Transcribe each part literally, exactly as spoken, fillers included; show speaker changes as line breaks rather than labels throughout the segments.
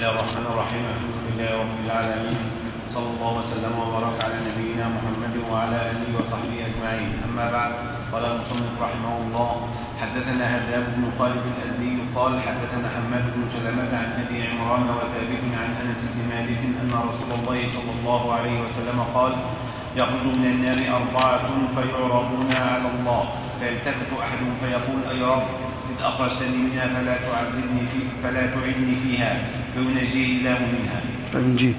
الله الرحمن الرحيم. الحمد لله رب العالمين، صلى الله وسلم وبارك على نبينا محمد وعلى آله وصحبه أجمعين. أما بعد، قال المصنف رحمه الله: حدثنا هداب بن خالد الأزدي قال حدثنا حماد بن سلمة عن أبي عمران وثابت عن أنس بن مالك أن رسول الله صلى الله عليه وسلم قال: يخرج من النار أربعة فيعرضون على الله، فيلتفت أحدهم فيقول: أي رب، إذ أخرجتني منها فلا تعذبني في فلا تعذني فيها، فينجيه الله منها
فينجيه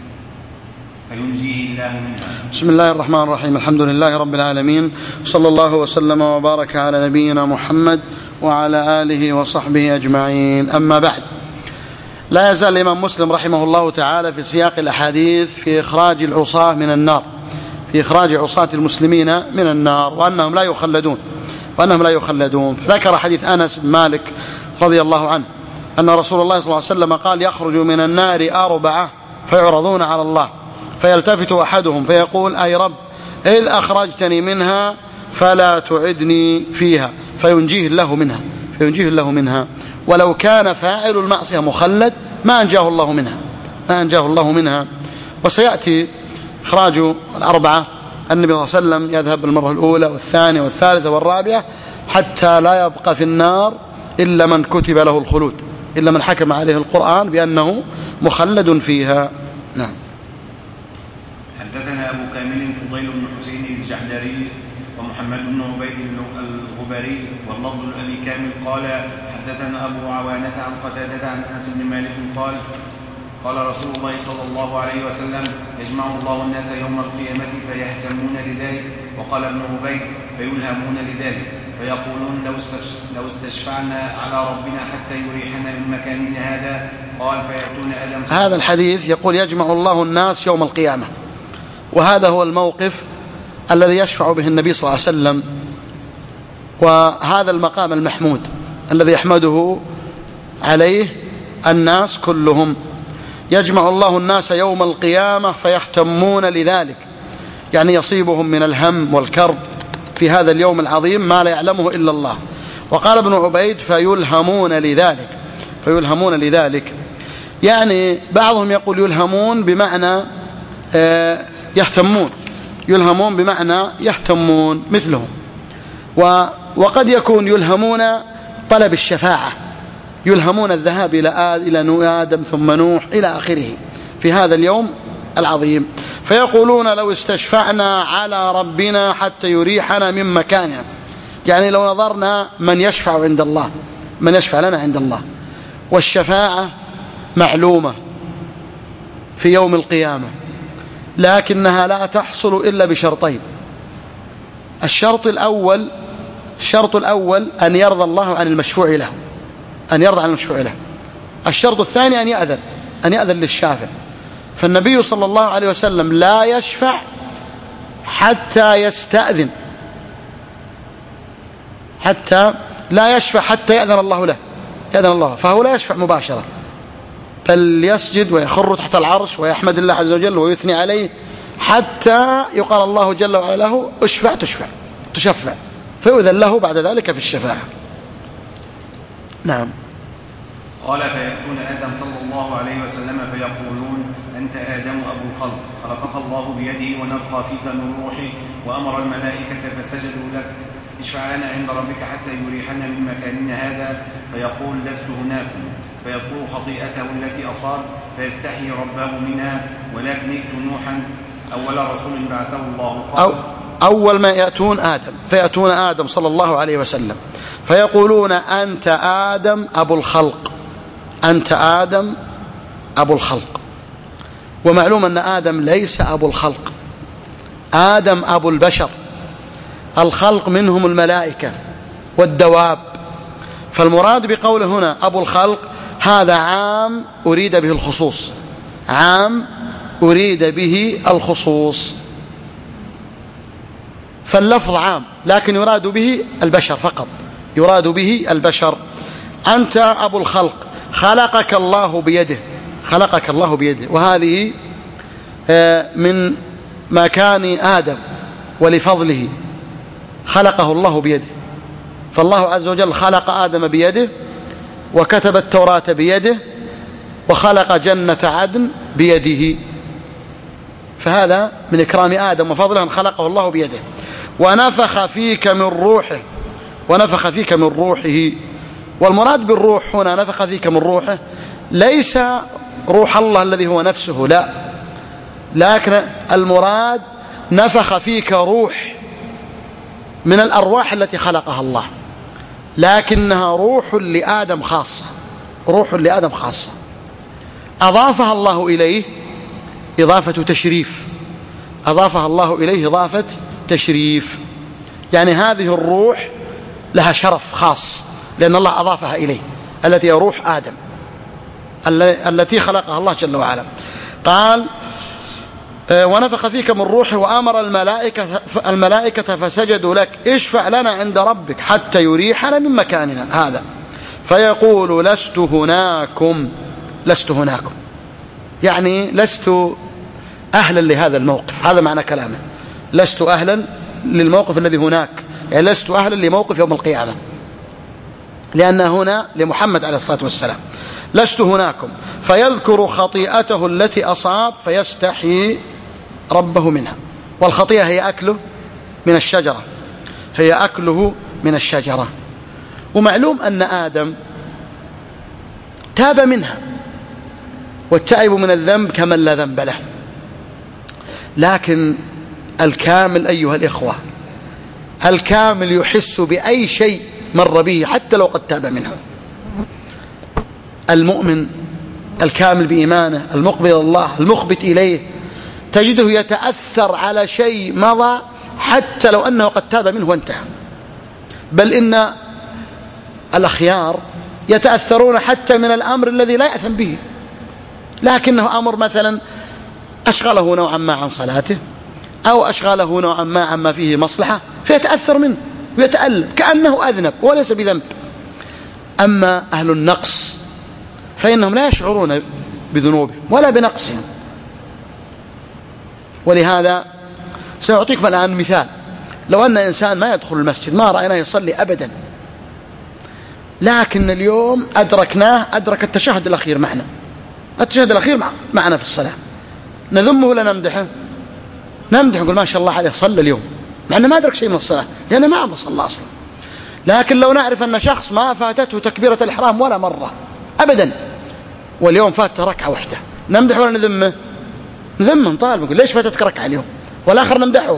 فينجيه الله منها.
بسم الله الرحمن الرحيم. الحمد لله رب العالمين، صلى الله وسلم وبارك على نبينا محمد وعلى آله وصحبه أجمعين. أما بعد، لا يزال الإمام مسلم رحمه الله تعالى في سياق الأحاديث في إخراج العصاة من النار، في إخراج عصاة المسلمين من النار، وأنهم لا يخلدون وأنهم لا يخلدون فذكر حديث أنس بن مالك رضي الله عنه أن رسول الله صلى الله عليه وسلم قال: يخرج من النار أربعة فيعرضون على الله، فيلتفت أحدهم فيقول: أي رب، إذ أخرجتني منها فلا تعدني فيها، فينجيه الله منها فينجيه الله منها ولو كان فاعل المعصية مخلد ما أنجاه الله منها ما أنجاه الله منها وسيأتي إخراج الأربعة. النبي صلى الله عليه وسلم يذهب بالمرة الأولى والثانية والثالثة والرابعة حتى لا يبقى في النار إلا من كتب له الخلود، إلا من حكم عليه القرآن بأنه مخلد فيها. نعم.
حدثنا أبو كامل فضيل بن حسين الجحدري ومحمد بن عبيد الغبري واللفظ لأبي كامل قال: حدثنا أبو عوانة عن قتادة عن أنس بن مالك قال: قال رسول الله صلى الله عليه وسلم: يجمع الله الناس يوم القيامة فيهتمون لذلك. وقال ابن عبيد: فيلهمون لذلك، فيقولون: لو استشفعنا على ربنا حتى يريحنا من مكاننا هذا. قال: فيأتون آدم.
هذا الحديث يقول: يجمع الله الناس يوم القيامة، وهذا هو الموقف الذي يشفع به النبي صلى الله عليه وسلم، وهذا المقام المحمود الذي يحمده عليه الناس كلهم. يجمع الله الناس يوم القيامة فيهتمون لذلك، يعني يصيبهم من الهم والكرب في هذا اليوم العظيم ما لا يعلمه إلا الله. وقال ابن عبيد: فيلهمون لذلك فيلهمون لذلك يعني بعضهم يقول يلهمون بمعنى يهتمون يلهمون بمعنى يهتمون مثله، وقد يكون يلهمون طلب الشفاعة، يلهمون الذهاب إلى إلى آدم ثم نوح إلى آخره في هذا اليوم العظيم. فيقولون: لو استشفعنا على ربنا حتى يريحنا من مكاننا، يعني لو نظرنا من يشفع عند الله، من يشفع لنا عند الله. والشفاعة معلومة في يوم القيامة، لكنها لا تحصل إلا بشرطين. الشرط الأول الشرط الأول أن يرضى الله عن المشفوع له أن يرضى عن المشفوع له الشرط الثاني أن يأذن أن يأذن للشافع. فالنبي صلى الله عليه وسلم لا يشفع حتى يستأذن حتى لا يشفع حتى يأذن الله له يأذن الله فهو لا يشفع مباشرة، بل يسجد ويخر تحت العرش ويحمد الله عز وجل ويثني عليه حتى يقال الله جل وعلا له: اشفع تشفع تشفع، فيؤذن له بعد ذلك في الشفاعة. نعم.
قال: فيأتون آدم صلى الله عليه وسلم فيقولون: أنت آدم أبو الخلق، خلقك الله بيده ونفخ فيك من روحه وأمر الملائكة فسجدوا لك، اشفع لنا عند ربك حتى يريحنا من مكاننا هذا. فيقول: لست هناكم. فيذكر خطيئته التي أصاب فيستحي ربه منها، ولكن ائت نوحا أول رسول بعثه الله.
أو أول ما يأتون آدم فيأتون آدم صلى الله عليه وسلم فيقولون: أنت آدم أبو الخلق أنت آدم أبو الخلق. ومعلوم أن آدم ليس أبو الخلق، آدم أبو البشر، الخلق منهم الملائكة والدواب. فالمراد بقوله هنا أبو الخلق هذا عام أريد به الخصوص عام أريد به الخصوص فاللفظ عام لكن يراد به البشر فقط، يراد به البشر. أنت أبو الخلق، خلقك الله بيده خلقك الله بيده وهذه من مكان آدم ولفضله، خلقه الله بيده. فالله عز وجل خلق آدم بيده وكتب التوراة بيده وخلق جنة عدن بيده، فهذا من إكرام آدم وفضله أن خلقه الله بيده. ونفخ فيك من روحه، ونفخ فيك من روحه. والمراد بالروح هنا نفخ فيك من روحه ليس روح الله الذي هو نفسه، لا، لكن المراد نفخ فيك روح من الأرواح التي خلقها الله، لكنها روح لآدم خاصة، روح لآدم خاصة أضافها الله إليه إضافة تشريف، أضافها الله إليه إضافة تشريف، يعني هذه الروح لها شرف خاص لأن الله أضافها إليه، التي هي روح آدم التي خلقها الله جل وعلا. قال ونفخ فيك من روحه وآمر الملائكة, الملائكة فسجدوا لك اشفع لنا عند ربك حتى يريحنا من مكاننا هذا، فيقول لست هناكم، لست هناكم يعني لست أهلا لهذا الموقف، هذا معنى كلامه، لست أهلا للموقف الذي هناك، يعني لست أهلا لموقف يوم القيامة، لأن هنا لمحمد عليه الصلاة والسلام. لست هناكم، فيذكر خطيئته التي أصاب فيستحي ربه منها. والخطيئة هي أكله من الشجرة، هي أكله من الشجرة. ومعلوم أن آدم تاب منها، والتائب من الذنب كمن لا ذنب له، لكن الكامل أيها الإخوة، الكامل يحس بأي شيء مر به حتى لو قد تاب منه. المؤمن الكامل بإيمانه المقبل إلى الله المخبت إليه تجده يتأثر على شيء مضى حتى لو أنه قد تاب منه وانتهى، بل إن الأخيار يتأثرون حتى من الأمر الذي لا يأثم به، لكنه أمر مثلا أشغله نوعا ما عن صلاته أو أشغله نوعا ما عما فيه مصلحة فيتأثر منه ويتألم كأنه أذنب وليس بذنب. أما أهل النقص فإنهم لا يشعرون بذنوبهم ولا بنقصهم. ولهذا سأعطيكم الآن مثال، لو أن إنسان ما يدخل المسجد ما رأيناه يصلي أبدا، لكن اليوم أدركناه أدرك التشهد الأخير معنا، التشهد الأخير معنا في الصلاة، نذمه ولا نمدحه؟ نمدحه، نقول ما شاء الله عليه صلى اليوم، مع أنه ما أدرك شيء من الصلاة لأنه ما عمره صلى أصلا. لكن لو نعرف أن شخص ما فاتته تكبيرة الإحرام ولا مرة أبدا واليوم فاتته ركعة واحدة، نمدحه ولا نذمه؟ نذمه، نطالب، نقول ليش فاتتك ركعة اليوم؟ والآخر نمدحه.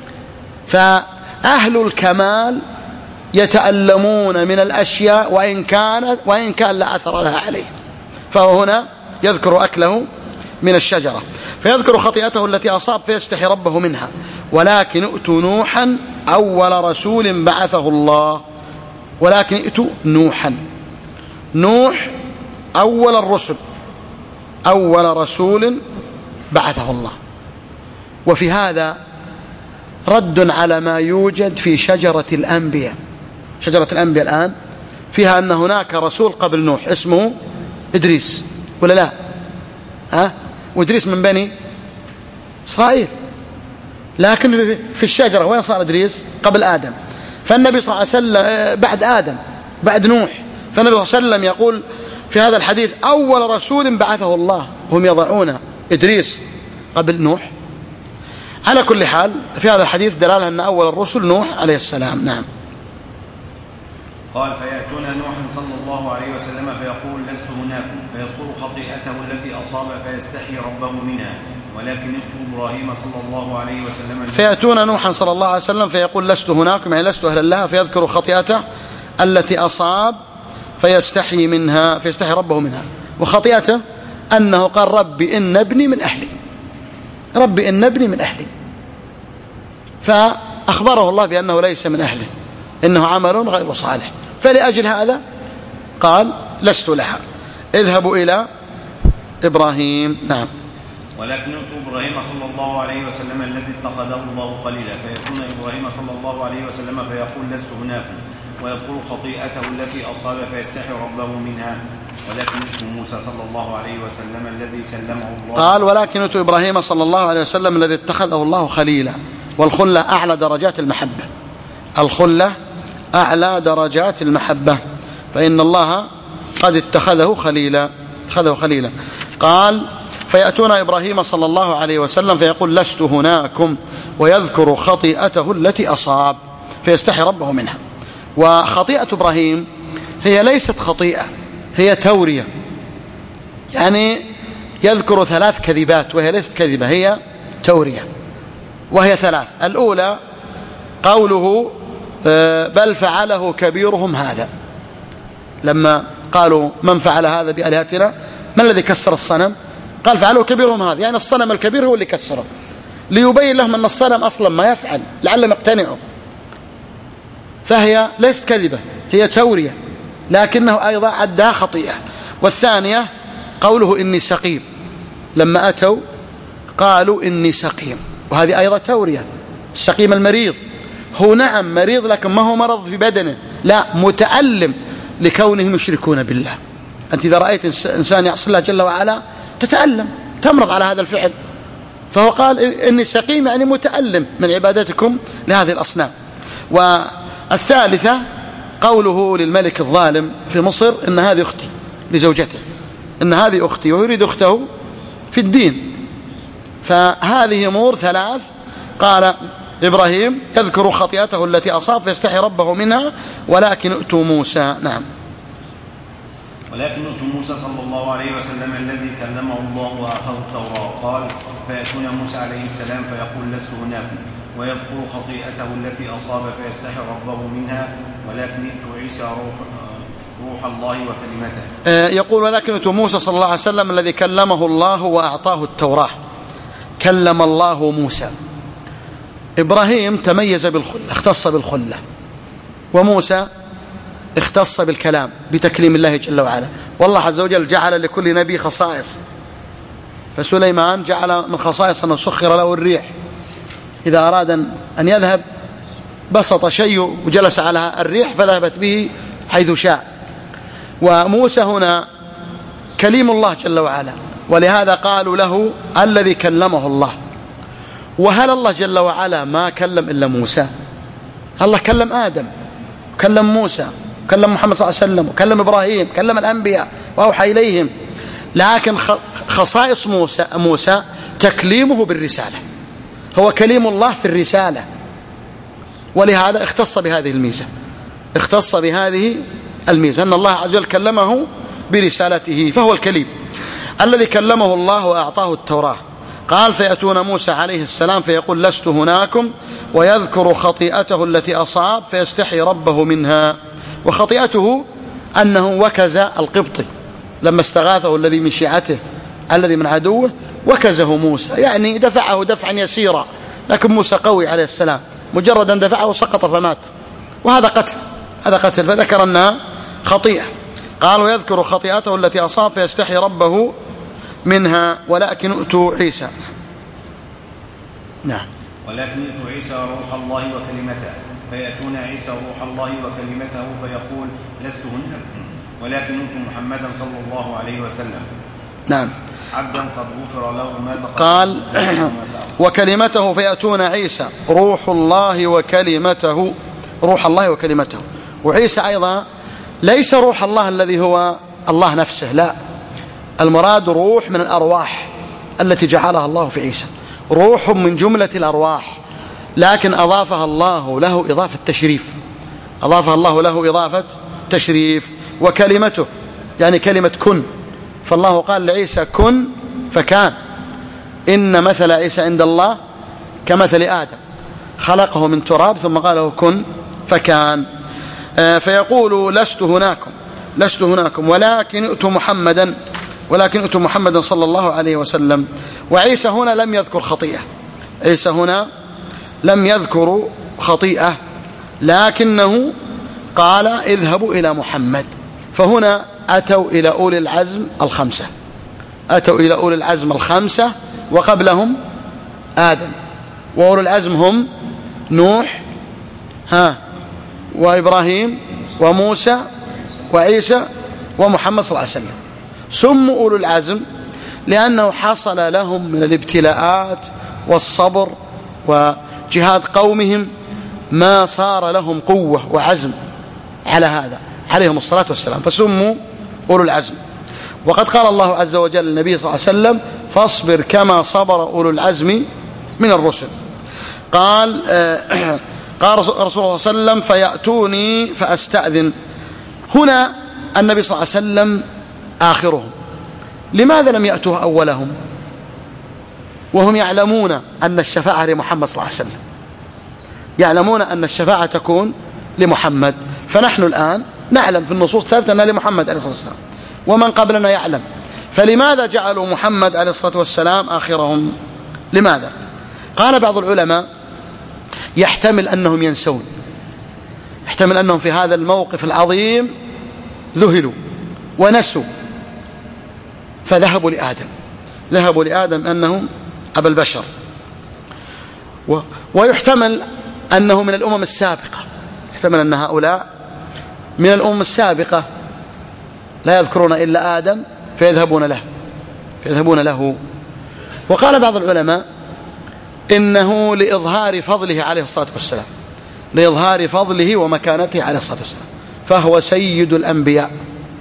فأهل الكمال يتألمون من الأشياء وإن كانت وإن كان لا أثر لها عليه. فهو هنا يذكر أكله من الشجرة، فيذكر خطيئته التي أصاب فيستحي ربه منها. ولكن ائتوا نوحا أول رسول بعثه الله، ولكن ائتوا نوحا، نوح أول الرسل، أول رسول بعثه الله. وفي هذا رد على ما يوجد في شجرة الأنبياء. شجرة الأنبياء الآن فيها أن هناك رسول قبل نوح اسمه إدريس، ولا لا؟ ها؟ وإدريس من بني إسرائيل، لكن في الشجرة وين صار إدريس؟ قبل آدم. فالنبي صلى الله عليه وسلم بعد آدم بعد نوح، فالنبي صلى الله عليه وسلم يقول في هذا الحديث أول رسول بعثه الله، هم يضعون إدريس قبل نوح. على كل حال في هذا الحديث دلالة أن أول الرسل نوح عليه السلام. نعم.
قال فيأتون نوحا صلى الله عليه وسلم فيقول لست هناكم، فيذكر خطيئته التي أصاب فيستحي ربه منها، ولكن ائتوا إبراهيم صلى الله عليه وسلم.
فيأتون نوحا صلى الله عليه وسلم فيقول لست هناكم، يعني لست أهل الله، فيذكر خطيئته التي أصاب فيستحي منها فيستحي ربه منها. وخطيئته أنه قال ربي إن ابني من أهلي، ربي إن ابني من أهلي، فأخبره الله بأنه ليس من أهله، إنه عمل غير صالح، فلأجل هذا قال لست لها، اذهبوا إلى إبراهيم. نعم.
ولكن إبراهيم صلى الله عليه وسلم الذي اتخذه الله خليلا، فيكون إبراهيم صلى الله عليه وسلم فيقول لست هناكم، ويذكر خطيئته التي أصاب فيستحي ربه منها. ولكن موسى صلى الله عليه وسلم الذي كلمه الله، قال
ولكن إبراهيم صلى الله عليه وسلم الذي اتخذه الله خليلا. والخلة أعلى درجات المحبة، الخلة أعلى درجات المحبة، فإن الله قد اتخذه خليلا. اتخذه خليلا. قال فيأتون إبراهيم صلى الله عليه وسلم فيقول لست هناكم ويذكر خطيئته التي أصاب فيستحي ربه منها. وخطيئة إبراهيم هي ليست خطيئة، هي تورية، يعني يذكر ثلاث كذبات وهي ليست كذبة، هي تورية، وهي ثلاث. الأولى قوله بل فعله كبيرهم هذا، لما قالوا من فعل هذا بآلهتنا، من الذي كسر الصنم؟ قال فعله كبيرهم هذا، يعني الصنم الكبير هو اللي كسره، ليبين لهم أن الصنم أصلا ما يفعل لعلهم يقتنعوا. فهي ليست كذبة، هي تورية، لكنه أيضا عدها خطيئة. والثانية قوله إني سقيم، لما أتوا قالوا إني سقيم، وهذه أيضا تورية. السقيم المريض هو نعم مريض لكن ما هو مرض في بدنه، لا، متألم لكونهم يشركون بالله. أنت إذا رأيت إنسان يعصي الله جل وعلا تتألم، تمرض على هذا الفعل، فهو قال إني سقيم يعني متألم من عبادتكم لهذه الأصنام. والثالثة قوله للملك الظالم في مصر إن هذه أختي، لزوجته إن هذه أختي، ويريد أخته في الدين. فهذه أمور ثلاث. قال إبراهيم يذكر خطيئته التي أصاب فيستحي ربه منها ولكن ائتوا موسى. نعم.
ولكن ائتوا موسى صلى الله عليه وسلم الذي كلمه الله وأعطاه التوراة. قال فيأتون موسى عليه السلام فيقول لست هناكم ويذكر خطيئته التي أصاب فيستحي ربه منها ولكن ائتوا عيسى روح, روح الله وكلمته.
يقول ولكن ائتوا موسى صلى الله عليه وسلم الذي كلمه الله وأعطاه التوراة. كلم الله موسى. إبراهيم تميز بالخلة، اختص بالخلة، وموسى اختص بالكلام بتكليم الله جل وعلا. والله عز وجل جعل لكل نبي خصائص، فسليمان جعل من خصائص أنه سخر له الريح، إذا أراد أن يذهب بسط شيء وجلس على الريح فذهبت به حيث شاء. وموسى هنا كليم الله جل وعلا، ولهذا قالوا له الذي كلمه الله. وهل الله جل وعلا ما كلم إلا موسى؟ الله كلم آدم، كلم موسى، كلم محمد صلى الله عليه وسلم، وكلم إبراهيم، كلم الأنبياء وأوحى إليهم. لكن خصائص موسى, موسى تكليمه بالرسالة، هو كليم الله في الرسالة، ولهذا اختص بهذه الميزة، اختص بهذه الميزة أن الله عز وجل كلمه برسالته، فهو الكليم الذي كلمه الله وأعطاه التوراة. قال فيأتون موسى عليه السلام فيقول لست هناكم ويذكر خطيئته التي أصاب فيستحي ربه منها. وخطيئته أنه وكز القبطي لما استغاثه الذي من شيعته الذي من عدوه، وكزه موسى، يعني دفعه دفعا يسيرا، لكن موسى قوي عليه السلام، مجرد أن دفعه سقط فمات، وهذا قتل، هذا قتل، فذكر أنها خطيئة. قال ويذكر خطيئته التي أصاب فيستحي ربه منها ولكن ائتوا عيسى. نعم.
ولكن ائتوا عيسى روح الله وكلمته. فيأتون عيسى روح الله وكلمته فيقول لست هناك ولكن ائتوا محمدا صلى الله عليه وسلم.
نعم.
عبدا قد غفر له ما تقدم.
قال وكلمته فيأتون عيسى روح الله وكلمته، روح الله وكلمته. وعيسى أيضا ليس روح الله الذي هو الله نفسه، لا، المراد روح من الأرواح التي جعلها الله في عيسى، روح من جملة الأرواح، لكن أضافها الله له إضافة تشريف، أضافها الله له إضافة تشريف. وكلمته يعني كلمة كن، فالله قال لعيسى كن فكان. إن مثل عيسى عند الله كمثل آدم، خلقه من تراب ثم قال له كن فكان. فيقول لست هناكم لست هناكم ولكن ائتوا محمدا ولكن ائتوا محمدا صلى الله عليه وسلم. وعيسى هنا لم يذكر خطيئة، عيسى هنا لم يذكر خطيئة، لكنه قال اذهبوا إلى محمد. فهنا أتوا إلى أولي العزم الخمسة، أتوا إلى أولي العزم الخمسة، وقبلهم آدم، وأولي العزم هم نوح ها وإبراهيم وموسى وعيسى ومحمد صلى الله عليه وسلم. سموا أولو العزم لأنه حصل لهم من الابتلاءات والصبر وجهاد قومهم ما صار لهم قوة وعزم على هذا عليهم الصلاة والسلام، فسموا أولو العزم. وقد قال الله عز وجل للنبي صلى الله عليه وسلم فاصبر كما صبر أولو العزم من الرسل. قال قال رسول الله صلى الله عليه وسلم فيأتوني فأستأذن. هنا النبي صلى الله عليه وسلم آخرهم، لماذا لم يأتوه أولهم وهم يعلمون أن الشفاعة لمحمد صلى الله عليه وسلم، يعلمون أن الشفاعة تكون لمحمد، فنحن الآن نعلم في النصوص ثابتة أنها لمحمد عليه الصلاة والسلام ومن قبلنا يعلم، فلماذا جعلوا محمد عليه الصلاة والسلام آخرهم؟ لماذا؟ قال بعض العلماء يحتمل أنهم ينسون، يحتمل أنهم في هذا الموقف العظيم ذهلوا ونسوا فذهبوا لآدم، ذهبوا لآدم أنه أبا البشر. و... ويحتمل أنه من الأمم السابقة، يحتمل أن هؤلاء من الأمم السابقة لا يذكرون إلا آدم فيذهبون له فيذهبون له وقال بعض العلماء إنه لإظهار فضله عليه الصلاة والسلام، لإظهار فضله ومكانته عليه الصلاة والسلام، فهو سيد الأنبياء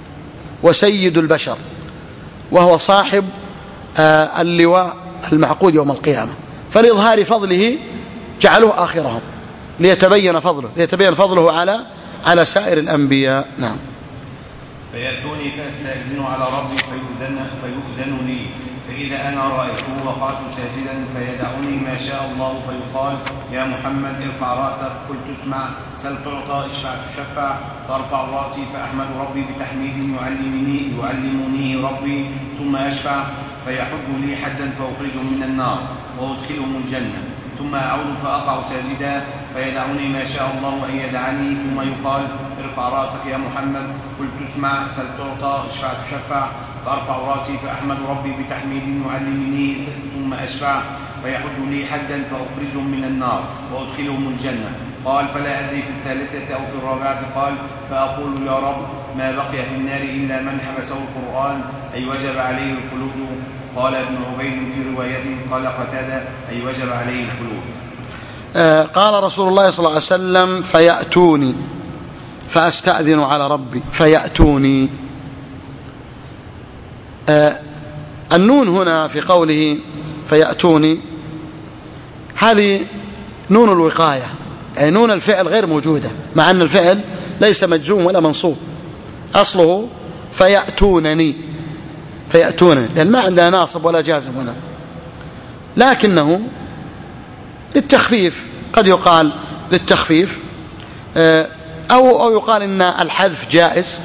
وسيد البشر وهو صاحب آه اللواء المعقود يوم القيامة، فلإظهار فضله جعلوه آخرهم ليتبين فضله ليتبين فضله على على سائر الأنبياء. نعم.
فيأتوني فأستأذن على ربي فيؤذن, فيؤذن لي، فإذا أنا رأيته وقعت ساجدا فيدعني ما شاء الله فيقال يا محمد ارفع رأسك، قلت اسمع، سل تعطى، اشفع تشفع، فأرفع رأسي فأحمد ربي بتحميد يعلمني يعلمنيه ربي، ثم أشفع فيحد لي حدا فأخرجهم من النار وأدخلهم الجنة، ثم أعود فأقع ساجدا فيدعني ما شاء الله أن يدعني، ثم يقال ارفع رأسك يا محمد، قلت اسمع، سل تعطى، اشفع تشفع، فأرفع رأسي فأحمد ربي بتحميد يعلمني ثم أشفع فيحد لي حدا فأخرجهم من النار وأدخلهم الجنة. قال فلا أدري في الثالثة أو في الرابعة، قال فأقول يا رب ما بقي في النار إلا من حبسه القرآن أي وجب عليه الخلود. قال ابن عبيد في روايته قال قتادة أي وجب عليه الخلود.
آه قال رسول الله صلى الله عليه وسلم فيأتوني فأستأذن على ربي فيأتوني. آه النون هنا في قوله فيأتوني هذه نون الوقاية، يعني نون الفعل غير موجودة، مع أن الفعل ليس مجزوم ولا منصوب، أصله فيأتونني فيأتونني لأن ما عندنا ناصب ولا جازم هنا، لكنه للتخفيف، قد يقال للتخفيف أو, أو يقال إن الحذف جائز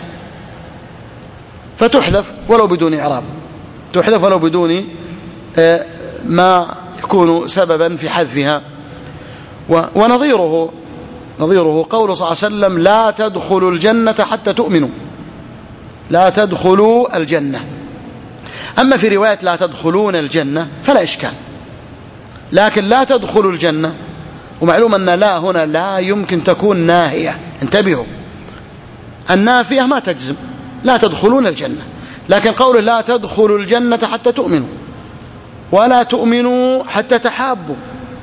فتحذف ولو بدون إعراب، تحذف ولو بدون ما يكون سببا في حذفها. ونظيره نظيره قوله صلى الله عليه وسلم لا تدخلوا الجنة حتى تؤمنوا، لا تدخلوا الجنة. أما في رواية لا تدخلون الجنة فلا إشكال، لكن لا تدخلوا الجنة، ومعلوم أن لا هنا لا يمكن تكون ناهية، انتبهوا، النافية ما تجزم، لا تدخلون الجنة، لكن قوله لا تدخلوا الجنة حتى تؤمنوا ولا تؤمنوا حتى تحابوا،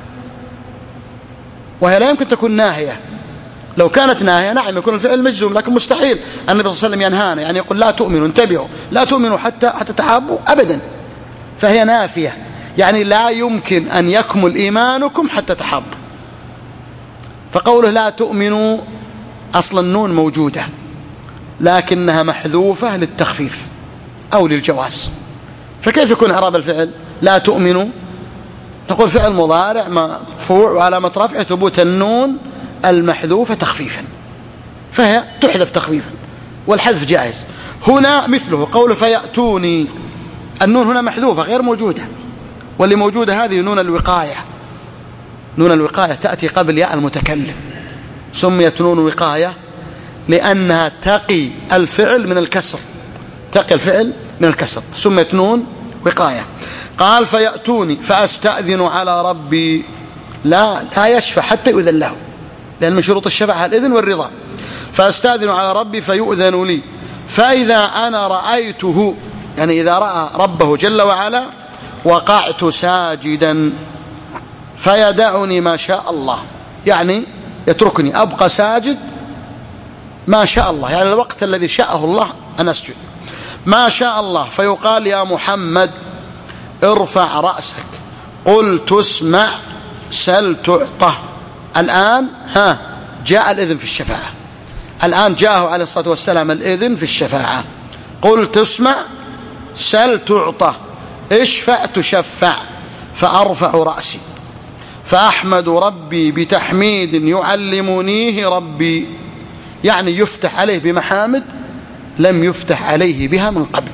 وهي لا يمكن تكون ناهية. لو كانت ناهية نعم يكون الفعل مجزوم، لكن مستحيل النبي صلى الله عليه وسلم ينهانا، يعني يقول لا تؤمنوا، انتبهوا، لا تؤمنوا حتى حتى تحابوا أبدا، فهي نافية، يعني لا يمكن أن يكمل إيمانكم حتى تحابوا. فقوله لا تؤمنوا أصل النون موجودة لكنها محذوفة للتخفيف أو للجواز، فكيف يكون إعراب الفعل لا تؤمنوا؟ نقول فعل مضارع مرفوع وعلامة رفعه ثبوت النون المحذوفة تخفيفا، فهي تحذف تخفيفا والحذف جائز. هنا مثله قوله فيأتوني، النون هنا محذوفة غير موجودة، واللي موجودة هذه نون الوقاية، نون الوقاية تأتي قبل ياء المتكلم، سميت نون وقاية لأنها تقي الفعل من الكسر، تقي الفعل من الكسر، سميت نون وقاية. قال فيأتوني فأستأذن على ربي، لا لا يشفع حتى يؤذن له، لأن من شروط الشفاعة الإذن والرضا. فأستأذن على ربي فيؤذن لي، فإذا أنا رأيته، يعني إذا رأى ربه جل وعلا وقعت ساجدا فيدعني ما شاء الله، يعني يتركني أبقى ساجد ما شاء الله، يعني الوقت الذي شاءه الله أن أسجد. ما شاء الله فيقال يا محمد ارفع رأسك قل تسمع سل تعطى. الآن ها جاء الإذن في الشفاعة، الآن جاءه عليه الصلاة والسلام الإذن في الشفاعة. قل تسمع سل تعطى، اشفع تشفع، فأرفع رأسي فأحمد ربي بتحميد يعلمنيه ربي، يعني يفتح عليه بمحامد لم يفتح عليه بها من قبل.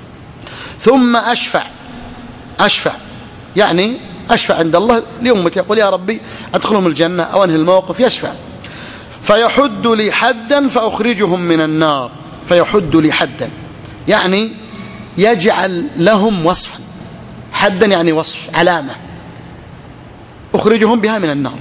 ثم أشفع، أشفع يعني أشفع عند الله لأمتي، يقول يا ربي أدخلهم الجنة أو أنهي الموقف، يشفع. فيحد لي حدا فأخرجهم من النار، فيحد لي حدا يعني يجعل لهم وصفا، حدا يعني وصف علامة أخرجهم بها من النار.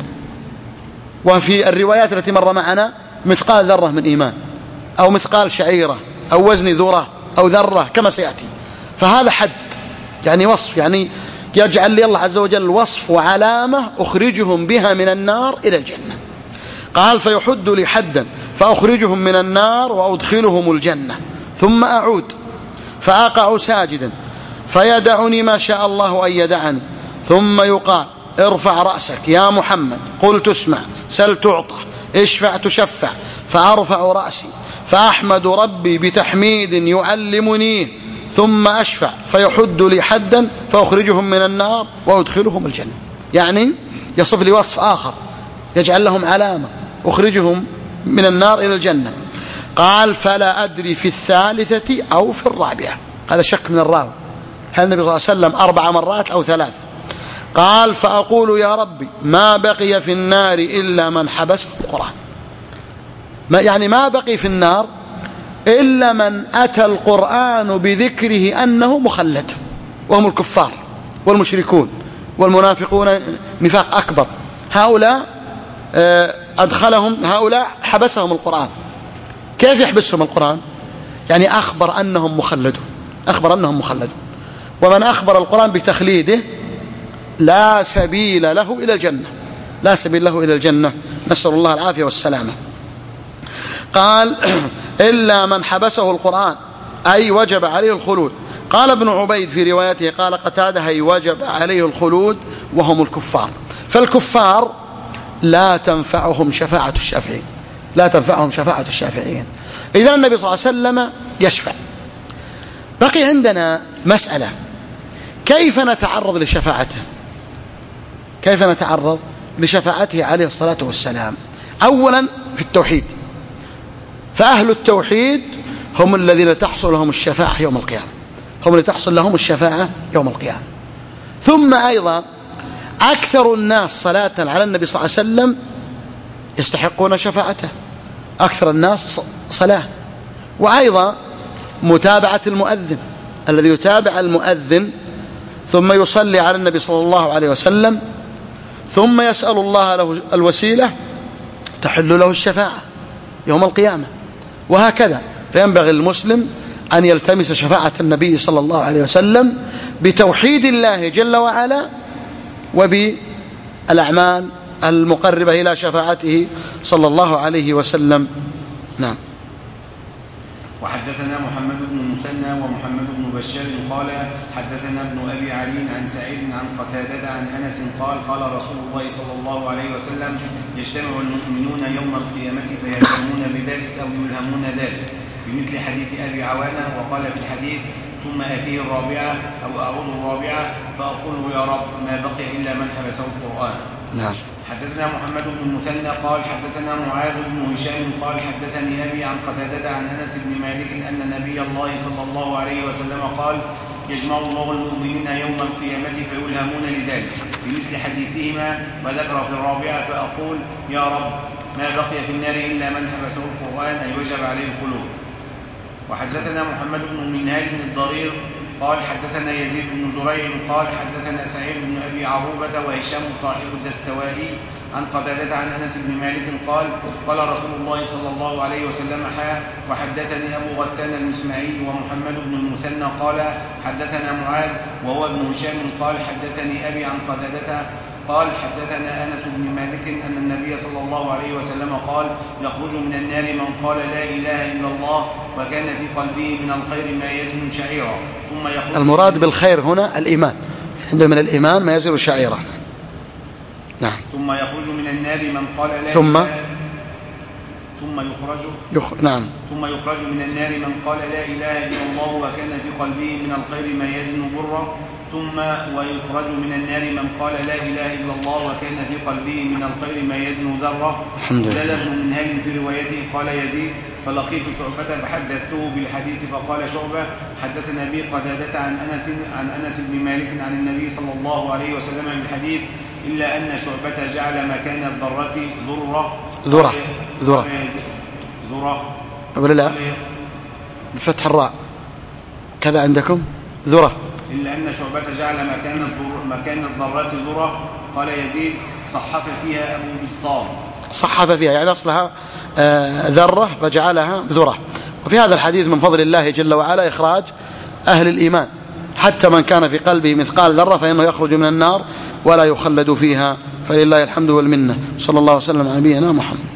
وفي الروايات التي مر معنا مثقال ذرة من إيمان أو مثقال شعيرة أو وزن ذرة أو ذرة كما سيأتي. فهذا حد يعني وصف، يعني يجعل لي الله عز وجل وصف وعلامة أخرجهم بها من النار إلى الجنة. قال فيحد لي حدا فأخرجهم من النار وأدخلهم الجنة، ثم أعود فأقع ساجدا فيدعني ما شاء الله أن يدعني، ثم يقال ارفع رأسك يا محمد قل تسمع سل تعطى اشفع تشفع، فأرفع رأسي فأحمد ربي بتحميد يعلمني، ثم أشفع فيحد لي حدا فأخرجهم من النار وأدخلهم الجنة. يعني يصف لي وصف آخر يجعل لهم علامة أخرجهم من النار إلى الجنة. قال فلا أدري في الثالثة أو في الرابعة، هذا شك من الراوي، هل النبي صلى الله عليه وسلم أربع مرات أو ثلاث؟ قال فأقول يا ربي ما بقي في النار إلا من حبسه القرآن، ما يعني ما بقي في النار إلا من أتى القرآن بذكره أنه مخلد، وهم الكفار والمشركون والمنافقون نفاق أكبر، هؤلاء أدخلهم، هؤلاء حبسهم القرآن. كيف يحبسهم القرآن؟ يعني أخبر أنهم مخلدون، أخبر أنهم مخلدون، ومن أخبر القرآن بتخليده لا سبيل له إلى الجنة، لا سبيل له إلى الجنة، نسأل الله العافية والسلامة. قال إلا من حبسه القرآن أي وجب عليه الخلود. قال ابن عبيد في روايته قال قتادة أي وجب عليه الخلود وهم الكفار. فالكفار لا تنفعهم شفاعة الشافعين، لا تنفعهم شفاعة الشافعين. إذن النبي صلى الله عليه وسلم يشفع. بقي عندنا مسألة، كيف نتعرض لشفاعته؟ كيف نتعرض لشفاعته عليه الصلاة والسلام؟ أولا في التوحيد، فأهل التوحيد هم الذين تحصل لهم الشفاعة يوم القيامة، هم الذين تحصل لهم الشفاعة يوم القيامة. ثم أيضا أكثر الناس صلاة على النبي صلى الله عليه وسلم يستحقون شفاعته، أكثر الناس صلاة. وأيضا متابعة المؤذن، الذي يتابع المؤذن ثم يصلي على النبي صلى الله عليه وسلم ثم يسأل الله له الوسيلة تحل له الشفاعة يوم القيامة. وهكذا فينبغي المسلم أن يلتمس شفاعة النبي صلى الله عليه وسلم بتوحيد الله جل وعلا وبالأعمال المقربة إلى شفاعته صلى الله عليه وسلم. نعم.
وحدثنا محمد بن المثنى ومحمد بن بشار قال حدثنا ابن أبي علي عن سعيد عن قتادة عن أنس قال قال رسول الله صلى الله عليه وسلم يجتمع المؤمنون يوم القيامة فيهتمون بذلك أو يلهمون ذلك بمثل حديث أبي عوانة. وقال في الحديث ثم آتيه الرابعة أو أعود الرابعة فأقول يا رب ما بقي إلا من حبسه القرآن.
نعم.
حدثنا محمد بن المثنى قال حدثنا معاذ بن هشام قال حدثني أبي عن قتادة عن أنس بن مالك أن نبي الله صلى الله عليه وسلم قال يجمع الله المؤمنين يوم القيامة فيلهمون لذلك بمثل حديثهما. وذكر في الرابعة فأقول يا رب ما بقي في النار إلا من حبسه القرآن أي وجب عليه الخلود. وحدثنا محمد بن منهال بن الضرير قال حدثنا يزيد بن زريع قال حدثنا سعيد بن أبي عروبة وهشام صاحب الدستوائي عن قتادة عن أنس بن مالك قال قال رسول الله صلى الله عليه وسلم حا. وحدثني أبو غسان المسمعي ومحمد بن المثنى قال حدثنا معاذ وهو ابن هشام قال حدثني أبي عن قتادة قال حدثنا أنس بن مالك أن النبي صلى الله عليه وسلم قال يخرج من النار من قال لا إله إلا الله وكان في قلبه من الخير ما يزن شعيرا ثم يخرج.
المراد بالخير هنا الإيمان، عندما من الإيمان ما يزن شعيرا. نعم.
ثم يخرج من النار من قال لا
ثم
إله ثم يخرج
يخ... نعم
ثم يخرج من النار من قال لا إله إلا الله وكان في قلبه من الخير ما يزن برا ثم ويخرج من النار من قال لا إله إلا الله وكان في قلبه من الخير ما يزن ذرة. زاد ابن منهل في روايته قال يزيد فلقيت شعبة فحدثته بالحديث فقال شعبة حدثنا بي قتادة عن أنس عن أنس بن مالك عن النبي صلى الله عليه وسلم بالحديث إلا أن شعبة جعل مكان الذرة ذرة
ذرة ذرة
ذرة
ولا لا بفتح الراء كذا عندكم ذرة
إلا أن شعبة جعل مكان مكان الذرات ذرة. قال يزيد صحف فيها أبو بسطام.
صحف فيها يعني أصلها آه ذرة فجعلها ذرة. وفي هذا الحديث من فضل الله جل وعلا إخراج أهل الإيمان حتى من كان في قلبه مثقال ذرة فإنه يخرج من النار ولا يخلد فيها، فلله الحمد والمنة. صلى الله وسلم على نبينا محمد.